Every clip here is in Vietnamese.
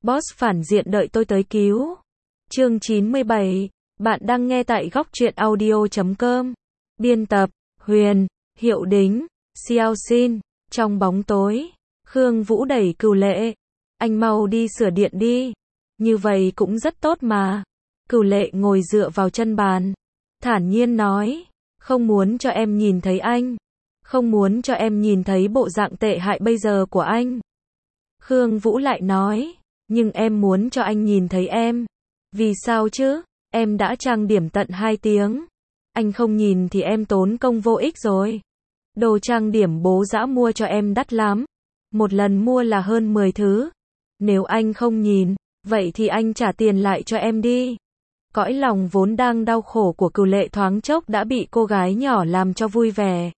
Boss phản diện đợi tôi tới cứu. Chương 97. Bạn đang nghe tại góc truyện audio.com. Biên tập, Huyền, Hiệu Đính, Xiao Xin. Trong bóng tối, Khương Vũ đẩy Cửu Lệ. Anh mau đi sửa điện đi. Như vậy cũng rất tốt mà. Cửu Lệ ngồi dựa vào chân bàn. Thản nhiên nói. Không muốn cho em nhìn thấy anh. Không muốn cho em nhìn thấy bộ dạng tệ hại bây giờ của anh. Khương Vũ lại nói. Nhưng em muốn cho anh nhìn thấy em. Vì sao chứ? Em đã trang điểm tận 2 tiếng. Anh không nhìn thì em tốn công vô ích rồi. Đồ trang điểm bố dã mua cho em đắt lắm. Một lần mua là hơn 10 thứ. Nếu anh không nhìn, vậy thì anh trả tiền lại cho em đi. Cõi lòng vốn đang đau khổ của Cửu Lệ thoáng chốc đã bị cô gái nhỏ làm cho vui vẻ.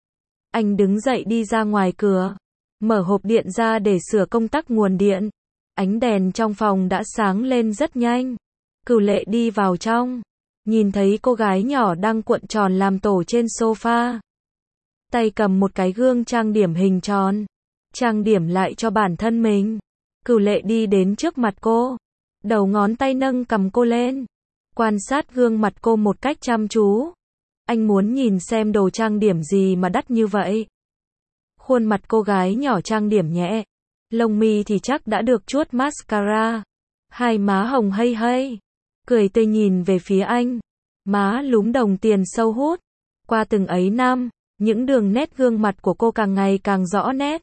Anh đứng dậy đi ra ngoài cửa. Mở hộp điện ra để sửa công tắc nguồn điện. Ánh đèn trong phòng đã sáng lên rất nhanh. Cửu Lệ đi vào trong. Nhìn thấy cô gái nhỏ đang cuộn tròn làm tổ trên sofa. Tay cầm một cái gương trang điểm hình tròn. Trang điểm lại cho bản thân mình. Cửu Lệ đi đến trước mặt cô. Đầu ngón tay nâng cầm cô lên. Quan sát gương mặt cô một cách chăm chú. Anh muốn nhìn xem đồ trang điểm gì mà đắt như vậy. Khuôn mặt cô gái nhỏ trang điểm nhẹ. Lông mi thì chắc đã được chuốt mascara. Hai má hồng hây hây. Cười tươi nhìn về phía anh. Má lúm đồng tiền sâu hút. Qua từng ấy năm, những đường nét gương mặt của cô càng ngày càng rõ nét.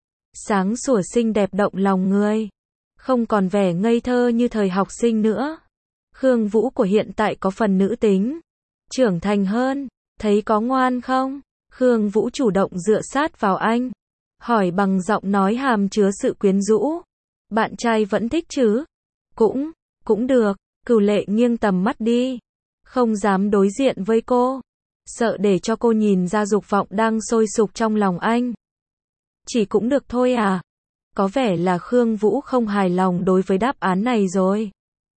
Sáng sủa xinh đẹp động lòng người. Không còn vẻ ngây thơ như thời học sinh nữa. Khương Vũ của hiện tại có phần nữ tính. Trưởng thành hơn. Thấy có ngoan không? Khương Vũ chủ động dựa sát vào anh. Hỏi bằng giọng nói hàm chứa sự quyến rũ. Bạn trai vẫn thích chứ? Cũng được. Cửu Lệ nghiêng tầm mắt đi. Không dám đối diện với cô. Sợ để cho cô nhìn ra dục vọng đang sôi sục trong lòng anh. Chỉ cũng được thôi à? Có vẻ là Khương Vũ không hài lòng đối với đáp án này rồi.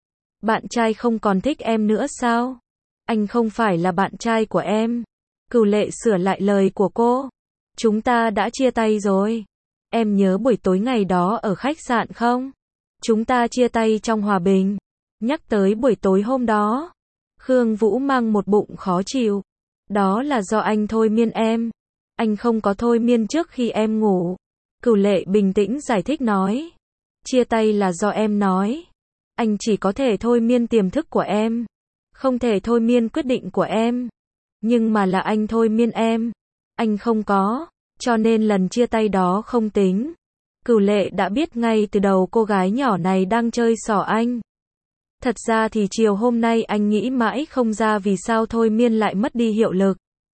Bạn trai không còn thích em nữa sao? Anh không phải là bạn trai của em. Cửu Lệ sửa lại lời của cô. Chúng ta đã chia tay rồi. Em nhớ buổi tối ngày đó ở khách sạn không? Chúng ta chia tay trong hòa bình. Nhắc tới buổi tối hôm đó. Khương Vũ mang một bụng khó chịu. Đó là do anh thôi miên em. Anh không có thôi miên trước khi em ngủ. Cửu Lệ bình tĩnh giải thích nói. Chia tay là do em nói. Anh chỉ có thể thôi miên tiềm thức của em. Không thể thôi miên quyết định của em. Nhưng mà là anh thôi miên em. Anh không có. Cho nên lần chia tay đó không tính. Cửu Lệ đã biết ngay từ đầu cô gái nhỏ này đang chơi xỏ anh. Thật ra thì chiều hôm nay anh nghĩ mãi không ra vì sao thôi miên lại mất đi hiệu lực.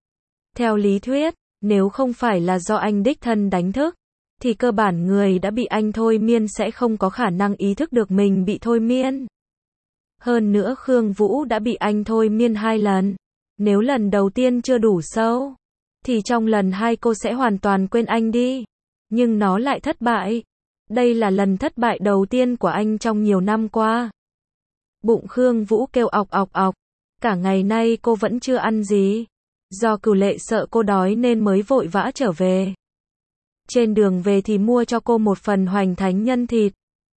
Theo lý thuyết, nếu không phải là do anh đích thân đánh thức, thì cơ bản người đã bị anh thôi miên sẽ không có khả năng ý thức được mình bị thôi miên. Hơn nữa Khương Vũ đã bị anh thôi miên 2 lần. Nếu lần đầu tiên chưa đủ sâu, thì trong lần 2 cô sẽ hoàn toàn quên anh đi. Nhưng nó lại thất bại. Đây là lần thất bại đầu tiên của anh trong nhiều năm qua. Bụng Khương Vũ kêu ọc ọc ọc. Cả ngày nay cô vẫn chưa ăn gì. Do Cửu Lệ sợ cô đói nên mới vội vã trở về. Trên đường về thì mua cho cô một phần hoành thánh nhân thịt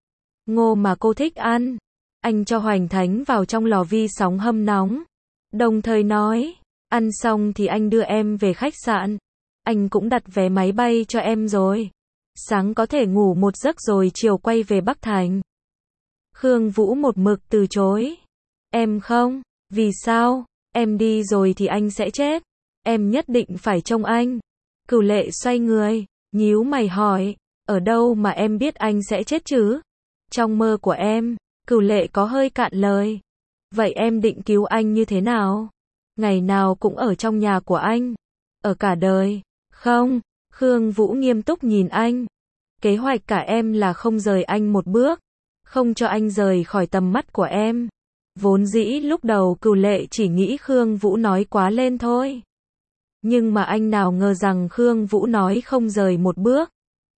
ngô mà cô thích ăn. Anh cho hoành thánh vào trong lò vi sóng hâm nóng. Đồng thời nói, ăn xong thì anh đưa em về khách sạn. Anh cũng đặt vé máy bay cho em rồi. Sáng có thể ngủ một giấc rồi chiều quay về Bắc Thành. Khương Vũ một mực từ chối. Em không, vì sao? Em đi rồi thì anh sẽ chết. Em nhất định phải trông anh. Cửu Lệ xoay người, nhíu mày hỏi, ở đâu mà em biết anh sẽ chết chứ? Trong mơ của em. Cửu Lệ có hơi cạn lời. Vậy em định cứu anh như thế nào? Ngày nào cũng ở trong nhà của anh. Ở cả đời. Không. Khương Vũ nghiêm túc nhìn anh. Kế hoạch cả em là không rời anh một bước. Không cho anh rời khỏi tầm mắt của em. Vốn dĩ lúc đầu Cửu Lệ chỉ nghĩ Khương Vũ nói quá lên thôi. Nhưng mà anh nào ngờ rằng Khương Vũ nói không rời một bước.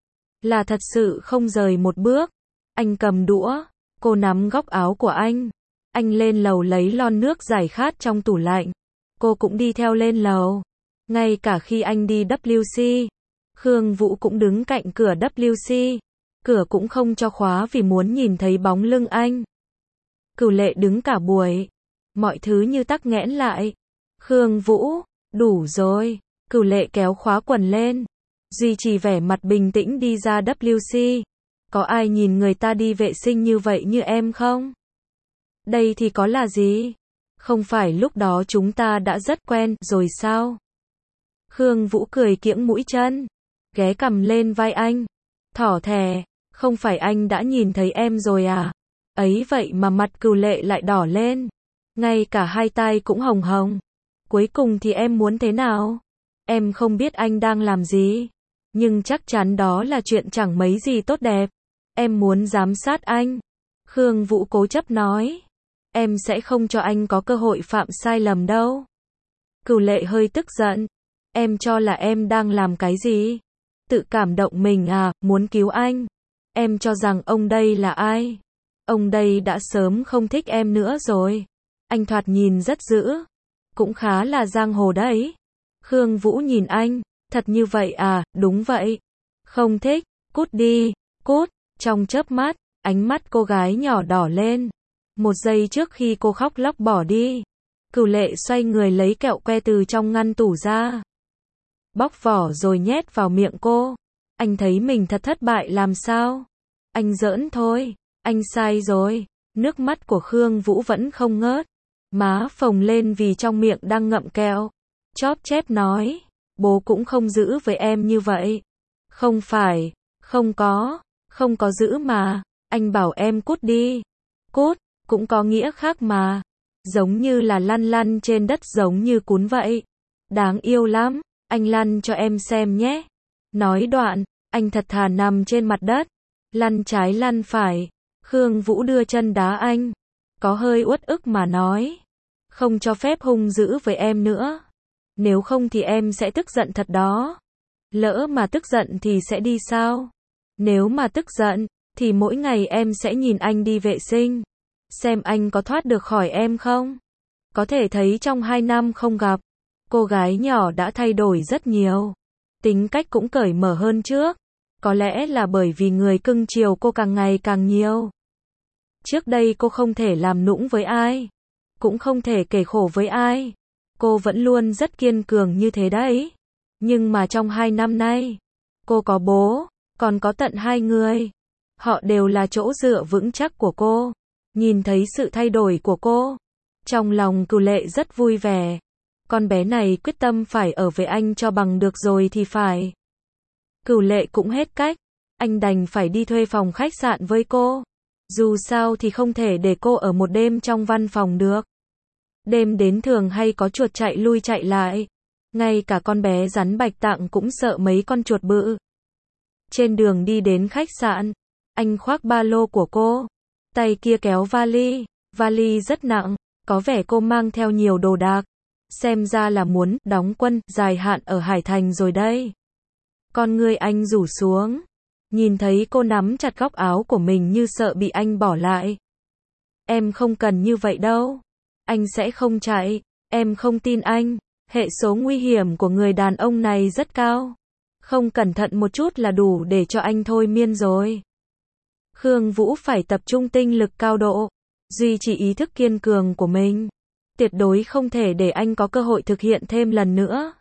Là thật sự không rời một bước. Anh cầm đũa. Cô nắm góc áo của anh. Anh lên lầu lấy lon nước giải khát trong tủ lạnh. Cô cũng đi theo lên lầu. Ngay cả khi anh đi WC, Khương Vũ cũng đứng cạnh cửa WC. cửa cũng không cho khóa vì muốn nhìn thấy bóng lưng anh. Cửu Lệ đứng cả buổi, mọi thứ như tắc nghẽn lại. Khương Vũ, đủ rồi. Cửu Lệ kéo khóa quần lên, duy trì vẻ mặt bình tĩnh đi ra WC. Có ai nhìn người ta đi vệ sinh như vậy như em không? Đây thì có là gì? Không phải lúc đó chúng ta đã rất quen rồi sao? Khương Vũ cười kiễng mũi chân, ghé cằm lên vai anh, thỏ thẻ, không phải anh đã nhìn thấy em rồi à? Ấy vậy mà mặt Cửu Lệ lại đỏ lên, ngay cả hai tai cũng hồng hồng. Cuối cùng thì em muốn thế nào? Em không biết anh đang làm gì, nhưng chắc chắn đó là chuyện chẳng mấy gì tốt đẹp. Em muốn giám sát anh. Khương Vũ cố chấp nói. Em sẽ không cho anh có cơ hội phạm sai lầm đâu. Cửu Lệ hơi tức giận. Em cho là em đang làm cái gì? Tự cảm động mình à, muốn cứu anh. Em cho rằng ông đây là ai? Ông đây đã sớm không thích em nữa rồi. Anh thoạt nhìn rất dữ, cũng khá là giang hồ đấy. Khương Vũ nhìn anh, thật như vậy à? Đúng vậy. Không thích, cút đi, cút. Trong chớp mắt, ánh mắt cô gái nhỏ đỏ lên. Một giây trước khi cô khóc lóc bỏ đi, Cửu Lệ xoay người lấy kẹo que từ trong ngăn tủ ra, bóc vỏ rồi nhét vào miệng cô. Anh thấy mình thật thất bại làm sao? Anh giỡn thôi, anh sai rồi. Nước mắt của Khương Vũ vẫn không ngớt, má phồng lên vì trong miệng đang ngậm kẹo. Chóp chép nói, bố cũng không giữ với em như vậy. Không phải, không có giữ mà, anh bảo em cút đi. Cút, cũng có nghĩa khác mà. Giống như là lăn lăn trên đất giống như cún vậy. Đáng yêu lắm, anh lăn cho em xem nhé. Nói đoạn, anh thật thà nằm trên mặt đất, lăn trái lăn phải. Khương Vũ đưa chân đá anh, có hơi uất ức mà nói. Không cho phép hung dữ với em nữa. Nếu không thì em sẽ tức giận thật đó. Lỡ mà tức giận thì sẽ đi sao? Nếu mà tức giận, thì mỗi ngày em sẽ nhìn anh đi vệ sinh, xem anh có thoát được khỏi em không. Có thể thấy trong 2 năm không gặp, cô gái nhỏ đã thay đổi rất nhiều. Tính cách cũng cởi mở hơn trước. Có lẽ là bởi vì người cưng chiều cô càng ngày càng nhiều. Trước đây cô không thể làm nũng với ai, cũng không thể kể khổ với ai. Cô vẫn luôn rất kiên cường như thế đấy. Nhưng mà trong 2 năm nay, cô có bố, còn có tận 2 người. Họ đều là chỗ dựa vững chắc của cô. Nhìn thấy sự thay đổi của cô, trong lòng Cửu Lệ rất vui vẻ. Con bé này quyết tâm phải ở với anh cho bằng được rồi thì phải. Cửu Lệ cũng hết cách, anh đành phải đi thuê phòng khách sạn với cô. Dù sao thì không thể để cô ở một đêm trong văn phòng được. Đêm đến thường hay có chuột chạy lui chạy lại. Ngay cả con bé rắn Bạch Tạng cũng sợ mấy con chuột bự. Trên đường đi đến khách sạn, anh khoác ba lô của cô, tay kia kéo vali. Vali rất nặng, có vẻ cô mang theo nhiều đồ đạc. Xem ra là muốn đóng quân dài hạn ở Hải Thành rồi đây. Con ngươi anh rủ xuống, nhìn thấy cô nắm chặt góc áo của mình như sợ bị anh bỏ lại. Em không cần như vậy đâu. Anh sẽ không chạy. Em không tin anh. Hệ số nguy hiểm của người đàn ông này rất cao. Không cẩn thận một chút là đủ để cho anh thôi miên rồi. Khương Vũ phải tập trung tinh lực cao độ, duy trì ý thức kiên cường của mình. Tuyệt đối không thể để anh có cơ hội thực hiện thêm lần nữa.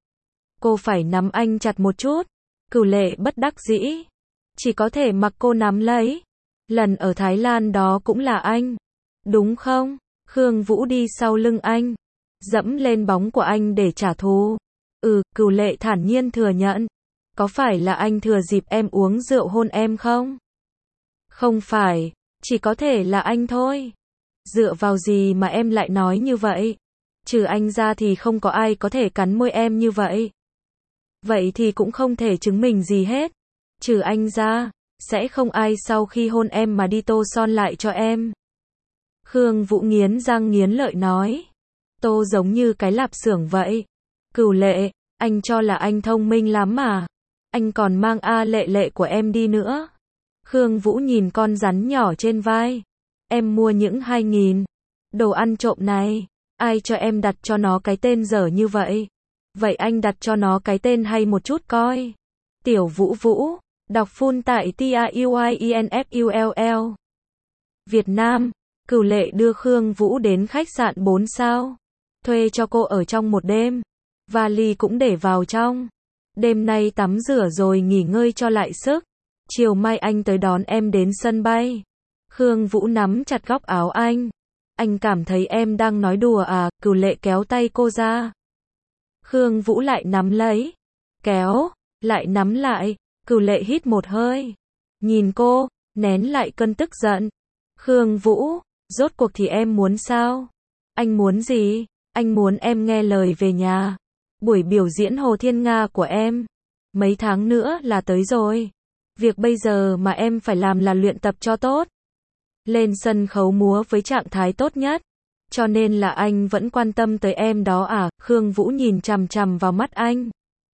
Cô phải nắm anh chặt một chút. Cửu Lệ bất đắc dĩ, chỉ có thể mặc cô nắm lấy. Lần ở Thái Lan đó cũng là anh, đúng không? Khương Vũ đi sau lưng anh, dẫm lên bóng của anh để trả thù. Cửu Lệ thản nhiên thừa nhận. Có phải là anh thừa dịp em uống rượu hôn em không? Không phải, chỉ có thể là anh thôi. Dựa vào gì mà em lại nói như vậy? Trừ anh ra thì không có ai có thể cắn môi em như vậy. Vậy thì cũng không thể chứng minh gì hết. Trừ anh ra, sẽ không ai sau khi hôn em mà đi tô son lại cho em. Khương Vũ nghiến răng nghiến lợi nói. Tô giống như cái lạp xưởng vậy. Cửu Lệ, anh cho là anh thông minh lắm mà. Anh còn mang Lệ Lệ của em đi nữa. Khương Vũ nhìn con rắn nhỏ trên vai. Em mua những 2.000 đồ ăn trộm này. Ai cho em đặt cho nó cái tên dở như vậy? Vậy anh đặt cho nó cái tên hay một chút coi. Tiểu Vũ Vũ, Đọc full tại TAUIENFULL. Việt Nam, Cửu Lệ đưa Khương Vũ đến khách sạn 4 sao. Thuê cho cô ở trong một đêm. Vali cũng để vào trong. Đêm nay tắm rửa rồi nghỉ ngơi cho lại sức. Chiều mai anh tới đón em đến sân bay. Khương Vũ nắm chặt góc áo anh. Anh cảm thấy em đang nói đùa à? Cửu Lệ kéo tay cô ra. Khương Vũ lại nắm lấy. Kéo, lại nắm lại. Cửu Lệ hít một hơi. Nhìn cô, nén lại cơn tức giận. Khương Vũ, rốt cuộc thì em muốn sao? Anh muốn gì? Anh muốn em nghe lời về nhà. Buổi biểu diễn Hồ Thiên Nga của em. Mấy tháng nữa là tới rồi. Việc bây giờ mà em phải làm là luyện tập cho tốt. Lên sân khấu múa với trạng thái tốt nhất. Cho nên là anh vẫn quan tâm tới em đó à? Khương Vũ nhìn chằm chằm vào mắt anh.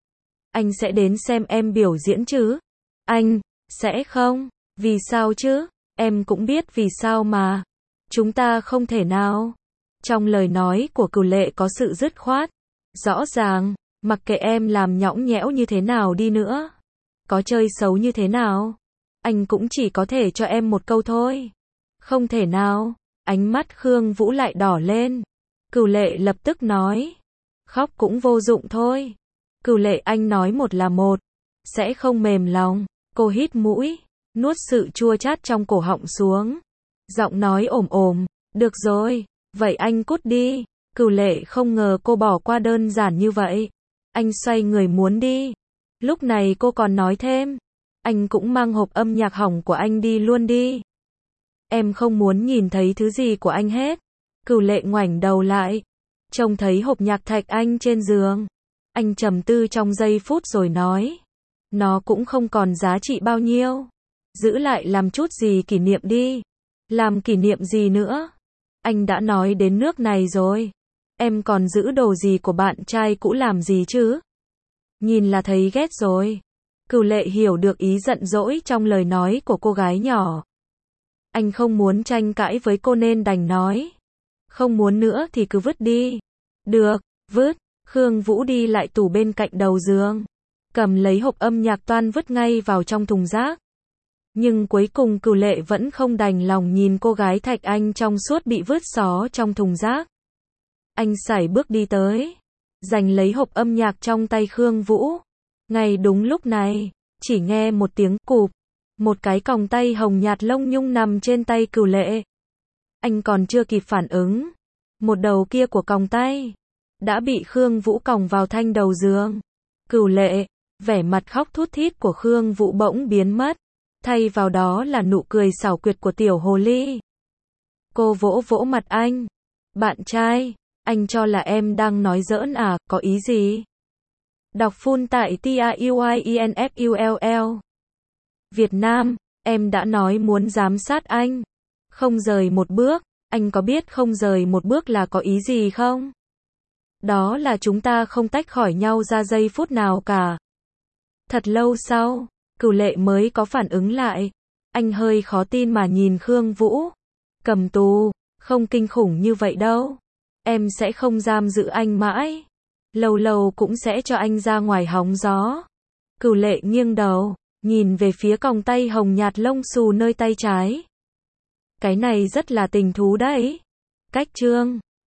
Anh sẽ đến xem em biểu diễn chứ? Anh, sẽ không? Vì sao chứ? Em cũng biết vì sao mà. Chúng ta không thể nào. Trong lời nói của Cửu Lệ có sự dứt khoát. Rõ ràng, mặc kệ em làm nhõng nhẽo như thế nào đi nữa. Có chơi xấu như thế nào. Anh cũng chỉ có thể cho em một câu thôi. Không thể nào. Ánh mắt Khương Vũ lại đỏ lên. Cửu Lệ lập tức nói. Khóc cũng vô dụng thôi. Cửu Lệ, anh nói một là một. Sẽ không mềm lòng. Cô hít mũi. Nuốt sự chua chát trong cổ họng xuống. Giọng nói ồm ồm. Được rồi. Vậy anh cút đi. Cửu Lệ không ngờ cô bỏ qua đơn giản như vậy. Anh xoay người muốn đi. Lúc này cô còn nói thêm. Anh cũng mang hộp âm nhạc hỏng của anh đi luôn đi. Em không muốn nhìn thấy thứ gì của anh hết. Cửu Lệ ngoảnh đầu lại. Trông thấy hộp nhạc Thạch Anh trên giường. Anh trầm tư trong giây phút rồi nói. Nó cũng không còn giá trị bao nhiêu. Giữ lại làm chút gì kỷ niệm đi. Làm kỷ niệm gì nữa? Anh đã nói đến nước này rồi. Em còn giữ đồ gì của bạn trai cũ làm gì chứ? Nhìn là thấy ghét rồi. Cửu Lệ hiểu được ý giận dỗi trong lời nói của cô gái nhỏ. Anh không muốn tranh cãi với cô nên đành nói. Không muốn nữa thì cứ vứt đi. Được, vứt. Khương Vũ đi lại tủ bên cạnh đầu giường. Cầm lấy hộp âm nhạc toan vứt ngay vào trong thùng rác. Nhưng cuối cùng Cửu Lệ vẫn không đành lòng nhìn cô gái Thạch Anh trong suốt bị vứt xó trong thùng rác. Anh sải bước đi tới. Giành lấy hộp âm nhạc trong tay Khương Vũ. Ngay đúng lúc này, chỉ nghe một tiếng cụp. Một cái còng tay hồng nhạt lông nhung nằm trên tay Cửu Lệ. Anh còn chưa kịp phản ứng. Một đầu kia của còng tay đã bị Khương Vũ còng vào thanh đầu giường. Cửu Lệ, vẻ mặt khóc thút thít của Khương Vũ bỗng biến mất. Thay vào đó là nụ cười xảo quyệt của tiểu hồ ly. Cô vỗ vỗ mặt anh. Bạn trai, anh cho là em đang nói giỡn à? Có ý gì? Đọc full tại TAUIENFULL. Việt Nam, em đã nói muốn giám sát anh. Không rời một bước. Anh có biết không rời một bước là có ý gì không? Đó là chúng ta không tách khỏi nhau ra giây phút nào cả. Thật lâu sau, Cửu Lệ mới có phản ứng lại. Anh hơi khó tin mà nhìn Khương Vũ. Cầm tù, không kinh khủng như vậy đâu. Em sẽ không giam giữ anh mãi. Lâu lâu cũng sẽ cho anh ra ngoài hóng gió. Cửu Lệ nghiêng đầu, nhìn về phía còng tay hồng nhạt lông xù nơi tay trái. Cái này rất là tình thú đấy. Cách chương